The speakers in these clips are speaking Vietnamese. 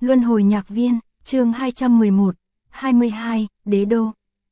Luân hồi nhạc viên, chương 211, 22, Đế Đô.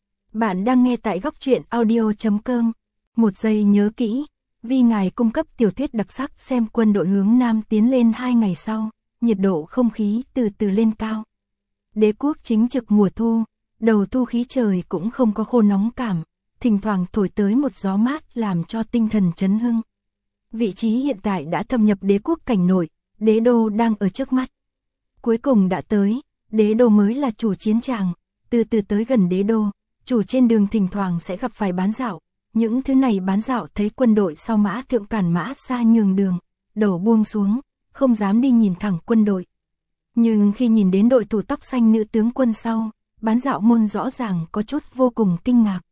Bạn đang nghe tại góc truyện audio.com. Một giây nhớ kỹ, vì ngài cung cấp tiểu thuyết đặc sắc xem quân đội hướng Nam tiến lên 2 ngày sau, nhiệt độ không khí từ từ lên cao. Đế quốc chính trực mùa thu, đầu thu khí trời cũng không có khô nóng cảm, thỉnh thoảng thổi tới một gió mát làm cho tinh thần chấn hưng. Vị trí hiện tại đã thâm nhập đế quốc cảnh nội, Đế Đô đang ở trước mắt. Cuối cùng đã tới, Đế Đô mới là chủ chiến tràng, từ từ tới gần Đế Đô, chủ trên đường thỉnh thoảng sẽ gặp phải bán dạo. Những thứ này bán dạo thấy quân đội sau mã thượng cản mã xa nhường đường, đầu buông xuống, không dám đi nhìn thẳng quân đội. Nhưng khi nhìn đến đội thủ tóc xanh nữ tướng quân sau, bán dạo môn rõ ràng có chút vô cùng kinh ngạc.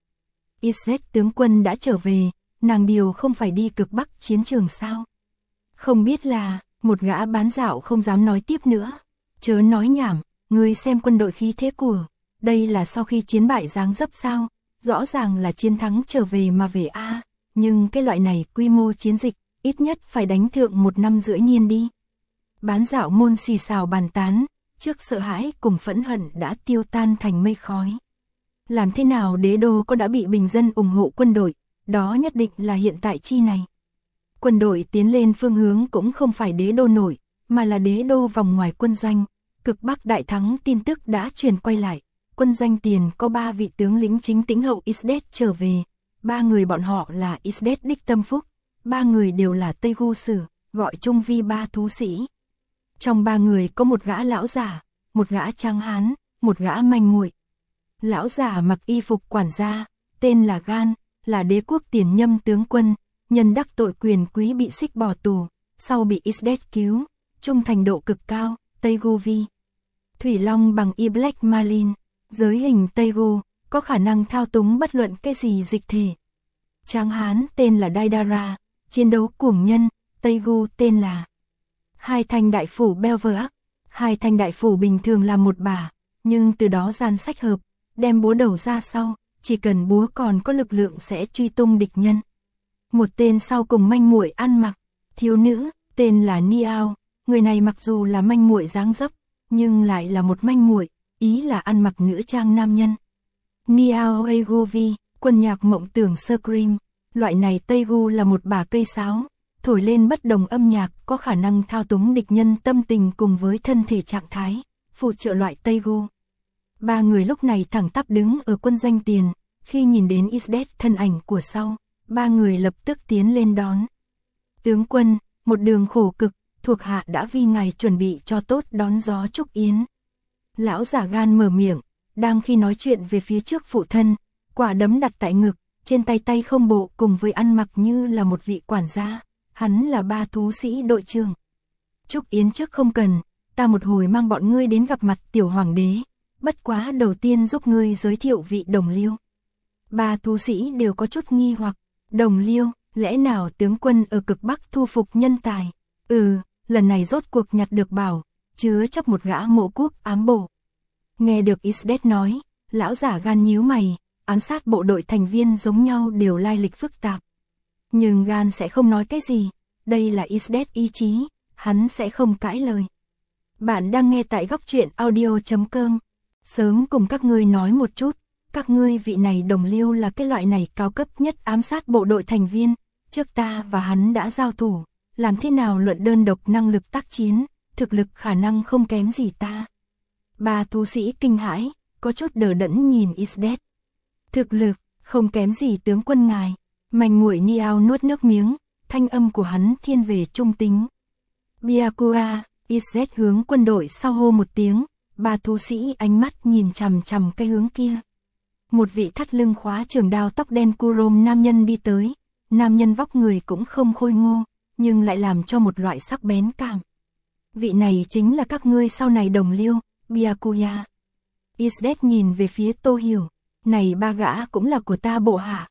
Isaac tướng quân đã trở về, nàng điều không phải đi cực bắc chiến trường sao? Không biết là, một gã bán dạo không dám nói tiếp nữa. Chớ nói nhảm, ngươi xem quân đội khí thế của, đây là sau khi chiến bại dáng dấp sao? Rõ ràng là chiến thắng trở về mà về a, nhưng cái loại này quy mô chiến dịch, ít nhất phải đánh thượng 1 năm rưỡi niên đi. Bán dạo môn xì xào bàn tán, trước sợ hãi cùng phẫn hận đã tiêu tan thành mây khói. Làm thế nào Đế Đô có đã bị bình dân ủng hộ quân đội, đó nhất định là hiện tại chi này. Quân đội tiến lên phương hướng cũng không phải Đế Đô nội, mà là Đế Đô vòng ngoài quân doanh. Cực Bắc đại thắng tin tức đã truyền quay lại. Quân doanh tiền có 3 vị tướng lĩnh chính tĩnh hậu Isdet trở về. 3 người bọn họ là Isdet đích tâm phúc. 3 người đều là Tây Gu Sử, gọi chung vi 3 thú sĩ. Trong 3 người có một gã lão giả, một gã tráng hán, một gã manh muội. Lão giả mặc y phục quản gia, tên là Gan, là đế quốc tiền nhâm tướng quân, nhân đắc tội quyền quý bị xích bỏ tù, sau bị Isdet cứu, trung thành độ cực cao, Tây Gu Vi. Thủy Long bằng y Black Marlin, giới hình Tây Gu, có khả năng thao túng bất luận cái gì dịch thể. Tráng hán tên là Daidara, chiến đấu cuồng nhân, Tây Gu tên là Hai Thanh đại phủ Belverac. Hai Thanh đại phủ bình thường là một bà, nhưng từ đó gian sách hợp, đem búa đầu ra sau, chỉ cần búa còn có lực lượng sẽ truy tung địch nhân. Một tên sau cùng manh muội ăn mặc, thiếu nữ, tên là Niao, người này mặc dù là manh muội dáng dấp, nhưng lại là một manh muội, ý là ăn mặc nữ trang nam nhân. Niao Agovi, quân nhạc mộng tưởng Scream, loại này Tây Gu là một bà cây sáo, thổi lên bất đồng âm nhạc có khả năng thao túng địch nhân tâm tình cùng với thân thể trạng thái, phụ trợ loại Tây Gu. 3 người lúc này thẳng tắp đứng ở quân doanh tiền, khi nhìn đến Isdet thân ảnh của sau, 3 người lập tức tiến lên đón. Tướng quân, một đường khổ cực, thuộc hạ đã vì ngài chuẩn bị cho tốt đón gió chúc yến. Lão giả Gan mở miệng, đang khi nói chuyện về phía trước phụ thân, quả đấm đặt tại ngực, trên tay không bộ cùng với ăn mặc như là một vị quản gia, hắn là 3 thú sĩ đội trưởng. Chúc yến trước không cần, ta một hồi mang bọn ngươi đến gặp mặt tiểu hoàng đế, bất quá đầu tiên giúp ngươi giới thiệu vị đồng liêu. 3 thú sĩ đều có chút nghi hoặc, đồng liêu, lẽ nào tướng quân ở cực Bắc thu phục nhân tài? Lần này rốt cuộc nhặt được bảo, chứa chấp một gã mộ quốc ám bộ. Nghe được Isdet nói, lão giả Gan nhíu mày, ám sát bộ đội thành viên giống nhau đều lai lịch phức tạp. Nhưng Gan sẽ không nói cái gì, đây là Isdet ý chí, hắn sẽ không cãi lời. Bạn đang nghe tại góc truyện audio.com. Sớm cùng các ngươi nói một chút, các ngươi vị này đồng liêu là cái loại này cao cấp nhất ám sát bộ đội thành viên, trước ta và hắn đã giao thủ, làm thế nào luận đơn độc năng lực tác chiến, thực lực khả năng không kém gì ta. 3 thú sĩ kinh hãi, có chút đờ đẫn nhìn Isdet. Thực lực, không kém gì tướng quân ngài. Manh muội Niao nuốt nước miếng, thanh âm của hắn thiên về trung tính. Biakua, Isdet hướng quân đội sau hô một tiếng, 3 thú sĩ ánh mắt nhìn chằm chằm cái hướng kia. Một vị thắt lưng khóa trường đao tóc đen Kurom nam nhân đi tới, nam nhân vóc người cũng không khôi ngô, nhưng lại làm cho một loại sắc bén cảm. Vị này chính là các ngươi sau này đồng liêu, Byakuya. Isdet nhìn về phía Tô Hiểu, này 3 gã cũng là của ta bộ hạ.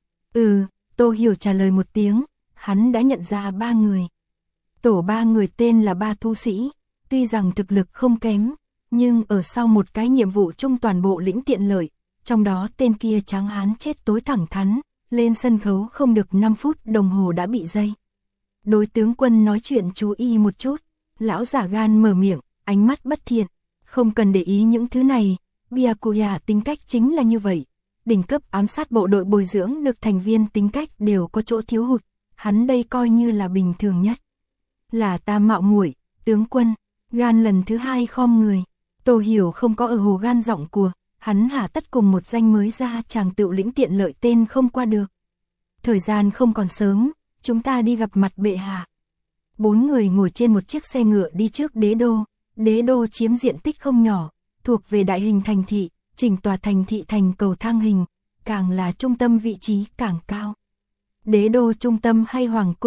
Tô Hiểu trả lời một tiếng, hắn đã nhận ra 3 người. Tổ 3 người tên là 3 thú sĩ, tuy rằng thực lực không kém, nhưng ở sau một cái nhiệm vụ chung toàn bộ lĩnh tiện lợi, trong đó tên kia tráng hán chết tối thẳng thắn, lên sân khấu không được 5 phút đồng hồ đã bị dây. Đối tướng quân nói chuyện chú ý một chút, lão giả Gan mở miệng, ánh mắt bất thiện, Không cần để ý những thứ này, Byakuya tính cách chính là như vậy. Đỉnh cấp ám sát bộ đội bồi dưỡng được thành viên tính cách đều có chỗ thiếu hụt, hắn đây coi như là bình thường nhất. Là ta mạo muội, tướng quân, gan lần thứ hai khom người. Tô Hiểu không có ở hồ gan giọng của, hắn hà tất cùng một danh mới ra chàng tự lĩnh tiện lợi tên không qua được. Thời gian không còn sớm, chúng ta đi gặp mặt bệ hạ. 4 người ngồi trên một chiếc xe ngựa đi trước đế đô. Đế đô chiếm diện tích không nhỏ, thuộc về đại hình thành thị, chỉnh tòa thành thị thành cầu thang hình, càng là trung tâm vị trí càng cao. Đế đô trung tâm hay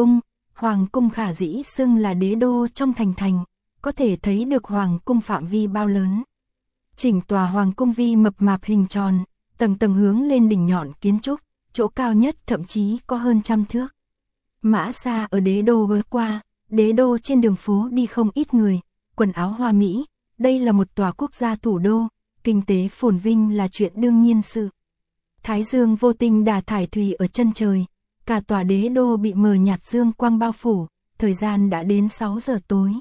hoàng cung khả dĩ xưng là đế đô trong thành, có thể thấy được hoàng cung phạm vi bao lớn. Chỉnh tòa hoàng cung vi mập mạp hình tròn, tầng tầng hướng lên đỉnh nhọn kiến trúc, chỗ cao nhất thậm chí có hơn 100 thước. Mã Sa ở đế đô với qua, đế đô trên đường phố đi không ít người, quần áo hoa mỹ, đây là một tòa quốc gia thủ đô, kinh tế phồn vinh là chuyện đương nhiên sự. Thái dương vô tình đà thải thùy ở chân trời, cả tòa đế đô bị mờ nhạt dương quang bao phủ, thời gian đã đến 6 giờ tối.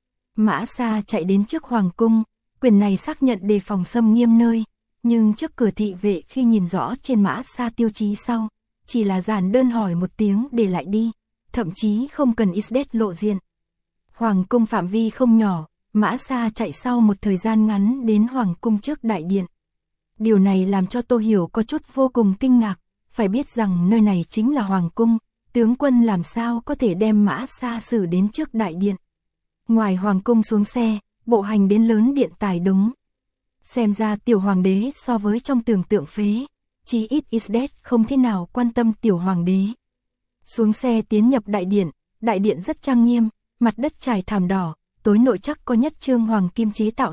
Mã Sa chạy đến trước hoàng cung, quyền này xác nhận đề phòng xâm nghiêm nơi, nhưng trước cửa thị vệ khi nhìn rõ trên Mã Sa tiêu chí sau, chỉ là giản đơn hỏi một tiếng để lại đi, thậm chí không cần Isdet lộ diện. Hoàng cung phạm vi không nhỏ, Mã Sa chạy sau một thời gian ngắn đến hoàng cung trước đại điện. Điều này làm cho Tô Hiểu có chút vô cùng kinh ngạc, phải biết rằng nơi này chính là hoàng cung, tướng quân làm sao có thể đem Mã Sa xử đến trước đại điện. Ngoài hoàng cung xuống xe, bộ hành đến lớn điện tài đúng. Xem ra tiểu hoàng đế so với trong tưởng tượng phế, chỉ ít Isdet không thế nào quan tâm tiểu hoàng đế. Xuống xe tiến nhập đại điện rất trang nghiêm, mặt đất trải thảm đỏ, tối nội chắc có nhất trương hoàng kim chế tạo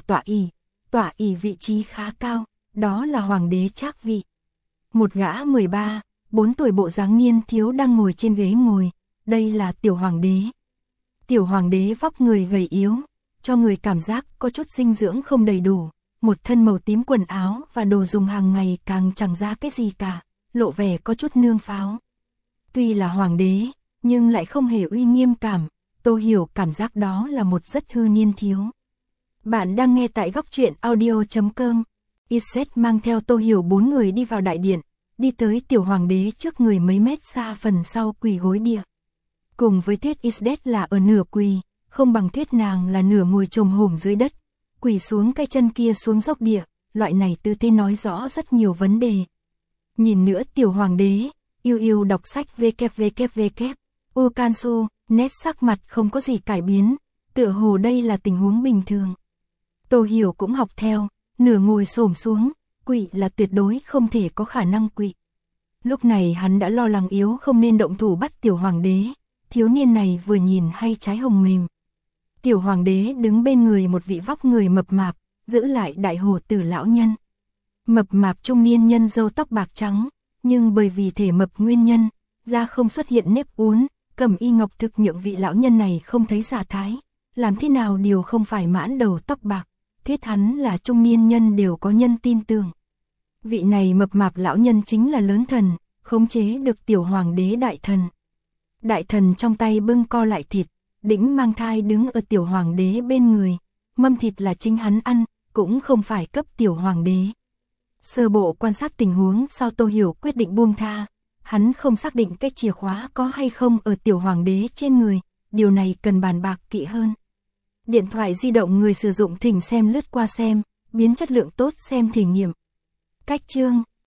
tọa ỷ vị trí khá cao, đó là hoàng đế Trác vị. Một gã 13, 4 tuổi bộ dáng niên thiếu đang ngồi trên ghế ngồi, đây là tiểu hoàng đế. Tiểu hoàng đế vóc người gầy yếu, cho người cảm giác có chút dinh dưỡng không đầy đủ, một thân màu tím quần áo và đồ dùng hàng ngày càng chẳng ra cái gì cả, lộ vẻ có chút nương pháo. Tuy là hoàng đế, nhưng lại không hề uy nghiêm cảm, Tô Hiểu cảm giác đó là một rất hư niên thiếu. Bạn đang nghe tại góc truyện audio.com. Isdet mang theo Tô Hiểu 4 người đi vào đại điện, đi tới tiểu hoàng đế trước người mấy mét xa phần sau quỳ gối địa. Cùng với thuyết Isdet là ở nửa quỳ, không bằng thuyết nàng là nửa ngồi chồm hổm dưới đất, quỳ xuống cái chân kia xuống dốc địa, loại này tư thế nói rõ rất nhiều vấn đề. Nhìn nữa tiểu hoàng đế, yêu đọc sách www. Ukansu, nét sắc mặt không có gì cải biến, tựa hồ đây là tình huống bình thường. Tô Hiểu cũng học theo, nửa ngồi xổm xuống, quỵ là tuyệt đối không thể có khả năng quỵ. Lúc này hắn đã lo lắng yếu không nên động thủ bắt tiểu hoàng đế, thiếu niên này vừa nhìn hay trái hồng mềm. Tiểu hoàng đế đứng bên người một vị vóc người mập mạp, giữ lại đại hồ tử lão nhân. Mập mạp trung niên nhân râu tóc bạc trắng, nhưng bởi vì thể mập nguyên nhân, da không xuất hiện nếp uốn, Cẩm Y Ngọc thực nhượng vị lão nhân này không thấy giả thái, làm thế nào điều không phải mãn đầu tóc bạc, thuyết hắn là trung niên nhân đều có nhân tin tưởng. Vị này mập mạp lão nhân chính là lớn thần, khống chế được tiểu hoàng đế đại thần. Đại thần trong tay bưng co lại thịt, đĩnh mang thai đứng ở tiểu hoàng đế bên người, mâm thịt là chính hắn ăn, cũng không phải cấp tiểu hoàng đế. Sơ bộ quan sát tình huống sau Tô Hiểu quyết định buông tha, hắn không xác định cái chìa khóa có hay không ở tiểu hoàng đế trên người, điều này cần bàn bạc kỹ hơn. Điện thoại di động người sử dụng thỉnh xem lướt qua xem, biến chất lượng tốt xem thể nghiệm. Cách chương